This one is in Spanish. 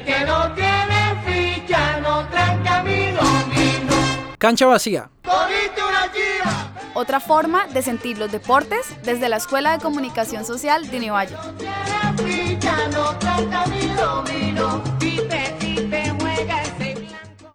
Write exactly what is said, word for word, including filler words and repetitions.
que no tiene ficha no tranca mi dominó. Cancha vacía. Cogiste una chiva. Otra forma de sentir los deportes desde la Escuela de Comunicación Social de Univalle. No tiene ficha no tranca